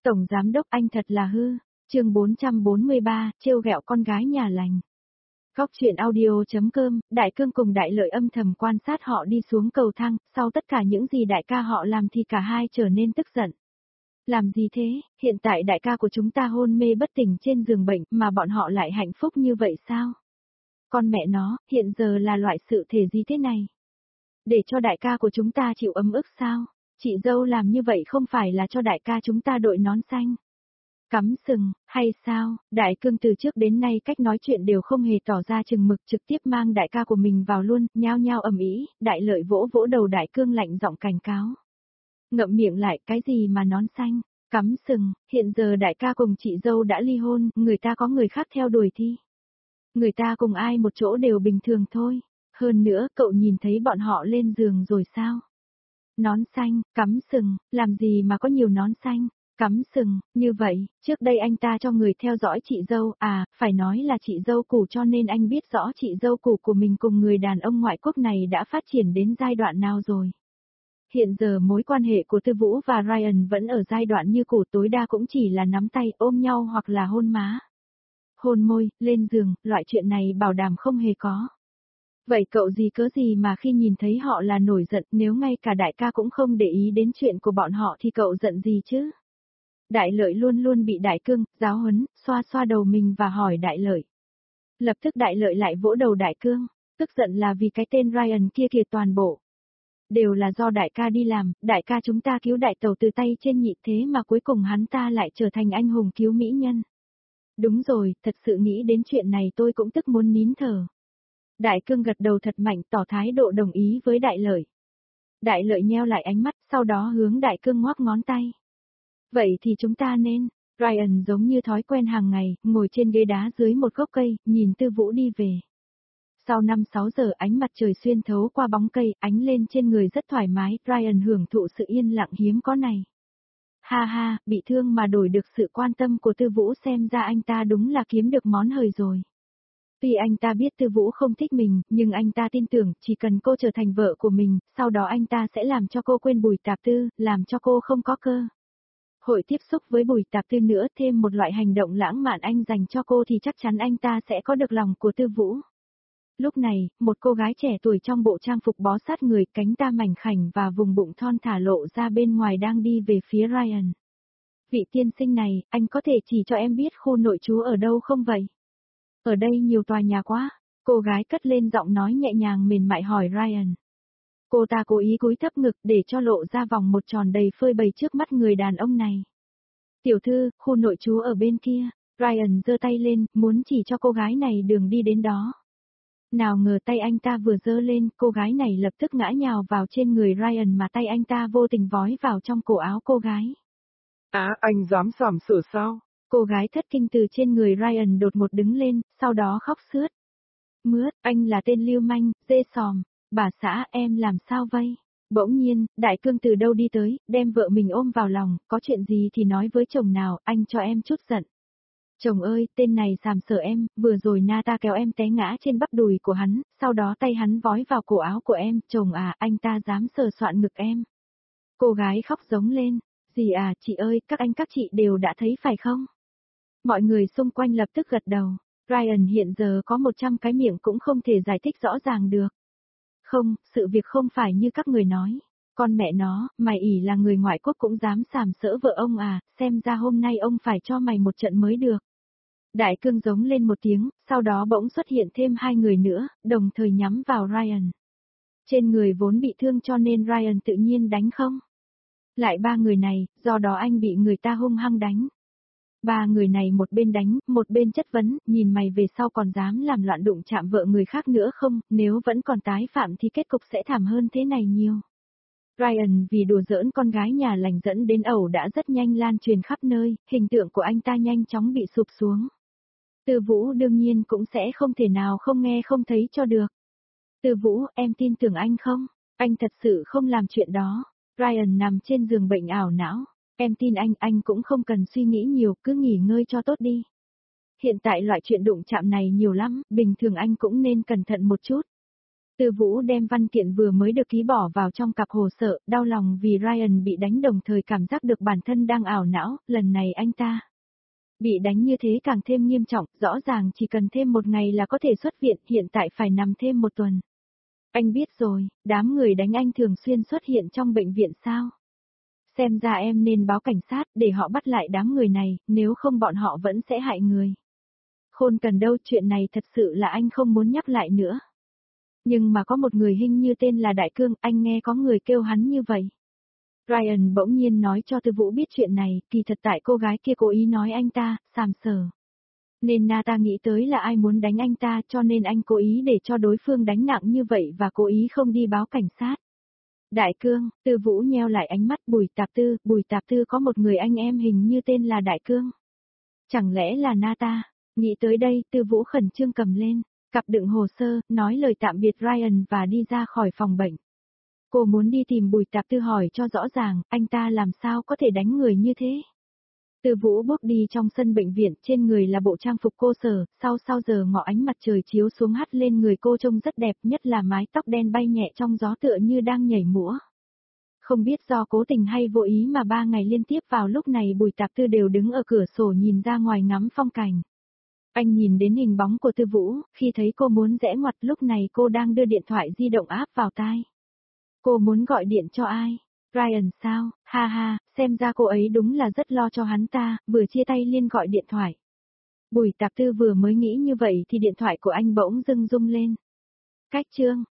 Tổng giám đốc anh thật là hư. Chương 443, trêu ghẹo con gái nhà lành. Góc truyện audio.com, Đại Cương cùng Đại Lợi âm thầm quan sát họ đi xuống cầu thang, sau tất cả những gì đại ca họ làm thì cả hai trở nên tức giận. Làm gì thế, hiện tại đại ca của chúng ta hôn mê bất tỉnh trên giường bệnh mà bọn họ lại hạnh phúc như vậy sao? Con mẹ nó, hiện giờ là loại sự thể gì thế này? Để cho đại ca của chúng ta chịu ấm ức sao? Chị dâu làm như vậy không phải là cho đại ca chúng ta đội nón xanh. Cắm sừng, hay sao? Đại Cương từ trước đến nay cách nói chuyện đều không hề tỏ ra chừng mực, trực tiếp mang đại ca của mình vào luôn, nhao nhao ầm ĩ. Đại Lợi vỗ vỗ đầu Đại Cương lạnh giọng cảnh cáo. Ngậm miệng lại, cái gì mà nón xanh, cắm sừng, hiện giờ đại ca cùng chị dâu đã ly hôn, người ta có người khác theo đuổi thì. Người ta cùng ai một chỗ đều bình thường thôi. Hơn nữa, cậu nhìn thấy bọn họ lên giường rồi sao? Nón xanh, cắm sừng, làm gì mà có nhiều nón xanh? Cắm sừng, như vậy, trước đây anh ta cho người theo dõi chị dâu, phải nói là chị dâu cũ, cho nên anh biết rõ chị dâu cũ của mình cùng người đàn ông ngoại quốc này đã phát triển đến giai đoạn nào rồi. Hiện giờ mối quan hệ của Tư Vũ và Ryan vẫn ở giai đoạn như cũ, tối đa cũng chỉ là nắm tay, ôm nhau hoặc là hôn má. Hôn môi, lên giường, loại chuyện này bảo đảm không hề có. Vậy cậu gì cớ gì mà khi nhìn thấy họ là nổi giận, nếu ngay cả đại ca cũng không để ý đến chuyện của bọn họ thì cậu giận gì chứ? Đại Lợi luôn luôn bị Đại Cương giáo huấn, xoa xoa đầu mình và hỏi Đại Lợi. Lập tức Đại Lợi lại vỗ đầu Đại Cương, tức giận là vì cái tên Ryan kia kìa, toàn bộ. Đều là do đại ca đi làm, đại ca chúng ta cứu đại tẩu từ tay trên nhị, thế mà cuối cùng hắn ta lại trở thành anh hùng cứu mỹ nhân. Đúng rồi, thật sự nghĩ đến chuyện này tôi cũng tức muốn nín thở. Đại Cương gật đầu thật mạnh, tỏ thái độ đồng ý với Đại Lợi. Đại Lợi nheo lại ánh mắt, sau đó hướng Đại Cương ngoắc ngón tay. Vậy thì chúng ta nên, Ryan giống như thói quen hàng ngày, ngồi trên ghế đá dưới một gốc cây, nhìn Tư Vũ đi về. Sau 5-6 giờ ánh mặt trời xuyên thấu qua bóng cây, ánh lên trên người rất thoải mái, Ryan hưởng thụ sự yên lặng hiếm có này. Ha ha, bị thương mà đổi được sự quan tâm của Tư Vũ, xem ra anh ta đúng là kiếm được món hời rồi. Tuy anh ta biết Tư Vũ không thích mình, nhưng anh ta tin tưởng, chỉ cần cô trở thành vợ của mình, sau đó anh ta sẽ làm cho cô quên Bùi Tạp Tư, làm cho cô không có cơ hội tiếp xúc với Bùi Tạp Tư nữa, thêm một loại hành động lãng mạn anh dành cho cô thì chắc chắn anh ta sẽ có được lòng của Tư Vũ. Lúc này, một cô gái trẻ tuổi trong bộ trang phục bó sát người, cánh ta mảnh khảnh và vùng bụng thon thả lộ ra bên ngoài đang đi về phía Ryan. Vị tiên sinh này, anh có thể chỉ cho em biết khu nội trú ở đâu không vậy? Ở đây nhiều tòa nhà quá, cô gái cất lên giọng nói nhẹ nhàng mềm mại hỏi Ryan. Cô ta cố ý cúi thấp ngực để cho lộ ra vòng một tròn đầy phơi bày trước mắt người đàn ông này. Tiểu thư, khu nội trú ở bên kia. Ryan giơ tay lên, muốn chỉ cho cô gái này đường đi đến đó. Nào ngờ tay anh ta vừa giơ lên, cô gái này lập tức ngã nhào vào trên người Ryan mà tay anh ta vô tình vói vào trong cổ áo cô gái. Anh dám sàm sỡ sao? Cô gái thất kinh từ trên người Ryan đột ngột đứng lên, sau đó khóc sướt. Mướt, anh là tên lưu manh, dê sòm. Bà xã, em làm sao vậy? Bỗng nhiên, Đại Cương từ đâu đi tới, đem vợ mình ôm vào lòng, có chuyện gì thì nói với chồng nào, anh cho em chút giận. Chồng ơi, tên này sàm sỡ em, vừa rồi ta kéo em té ngã trên bắp đùi của hắn, sau đó tay hắn vói vào cổ áo của em, chồng anh ta dám sờ soạn ngực em. Cô gái khóc giống lên, gì chị ơi, các anh các chị đều đã thấy phải không? Mọi người xung quanh lập tức gật đầu, Ryan hiện giờ có 100 cái miệng cũng không thể giải thích rõ ràng được. Không, sự việc không phải như các người nói. Con mẹ nó, mày ỷ là người ngoại quốc cũng dám sàm sỡ vợ ông xem ra hôm nay ông phải cho mày một trận mới được. Đại Cương giống lên một tiếng, sau đó bỗng xuất hiện thêm 2 người nữa, đồng thời nhắm vào Ryan. Trên người vốn bị thương cho nên Ryan tự nhiên đánh không. Lại 3 người này, do đó anh bị người ta hung hăng đánh. 3 người này một bên đánh, một bên chất vấn, nhìn mày về sau còn dám làm loạn đụng chạm vợ người khác nữa không, nếu vẫn còn tái phạm thì kết cục sẽ thảm hơn thế này nhiều. Ryan vì đùa giỡn con gái nhà lành dẫn đến ẩu đã rất nhanh lan truyền khắp nơi, hình tượng của anh ta nhanh chóng bị sụp xuống. Tư Vũ đương nhiên cũng sẽ không thể nào không nghe không thấy cho được. Tư Vũ, em tin tưởng anh không? Anh thật sự không làm chuyện đó. Ryan nằm trên giường bệnh ảo não. Em tin anh cũng không cần suy nghĩ nhiều, cứ nghỉ ngơi cho tốt đi. Hiện tại loại chuyện đụng chạm này nhiều lắm, bình thường anh cũng nên cẩn thận một chút. Tư Vũ đem văn kiện vừa mới được ký bỏ vào trong cặp hồ sơ, đau lòng vì Ryan bị đánh đồng thời cảm giác được bản thân đang ảo não, lần này anh ta bị đánh như thế càng thêm nghiêm trọng, rõ ràng chỉ cần thêm một ngày là có thể xuất viện, hiện tại phải nằm thêm một tuần. Anh biết rồi, đám người đánh anh thường xuyên xuất hiện trong bệnh viện sao? Xem ra em nên báo cảnh sát để họ bắt lại đám người này, nếu không bọn họ vẫn sẽ hại người. Khôn cần đâu, chuyện này thật sự là anh không muốn nhắc lại nữa. Nhưng mà có một người hình như tên là Đại Cương, anh nghe có người kêu hắn như vậy. Ryan bỗng nhiên nói cho Tư Vũ biết chuyện này, kỳ thật tại cô gái kia cố ý nói anh ta, sàm sờ. Nên Nata nghĩ tới là ai muốn đánh anh ta cho nên anh cố ý để cho đối phương đánh nặng như vậy và cố ý không đi báo cảnh sát. Đại Cương, Tư Vũ nheo lại ánh mắt Bùi Tạp Tư có một người anh em hình như tên là Đại Cương. Chẳng lẽ là Nata? Nghĩ tới đây, Tư Vũ khẩn trương cầm lên cặp đựng hồ sơ, nói lời tạm biệt Ryan và đi ra khỏi phòng bệnh. Cô muốn đi tìm Bùi Tạp Tư hỏi cho rõ ràng, anh ta làm sao có thể đánh người như thế. Tư Vũ bước đi trong sân bệnh viện, trên người là bộ trang phục cô sở, sau giờ ngọ ánh mặt trời chiếu xuống hắt lên người cô trông rất đẹp, nhất là mái tóc đen bay nhẹ trong gió tựa như đang nhảy múa. Không biết do cố tình hay vô ý mà 3 ngày liên tiếp vào lúc này Bùi Tạp Tư đều đứng ở cửa sổ nhìn ra ngoài ngắm phong cảnh. Anh nhìn đến hình bóng của Tư Vũ, khi thấy cô muốn rẽ ngoặt lúc này cô đang đưa điện thoại di động áp vào tai. Cô muốn gọi điện cho ai? Ryan sao? Ha ha, xem ra cô ấy đúng là rất lo cho hắn ta, vừa chia tay liên gọi điện thoại. Bùi Tạp Tư vừa mới nghĩ như vậy thì điện thoại của anh bỗng dưng rung lên. Cách chương,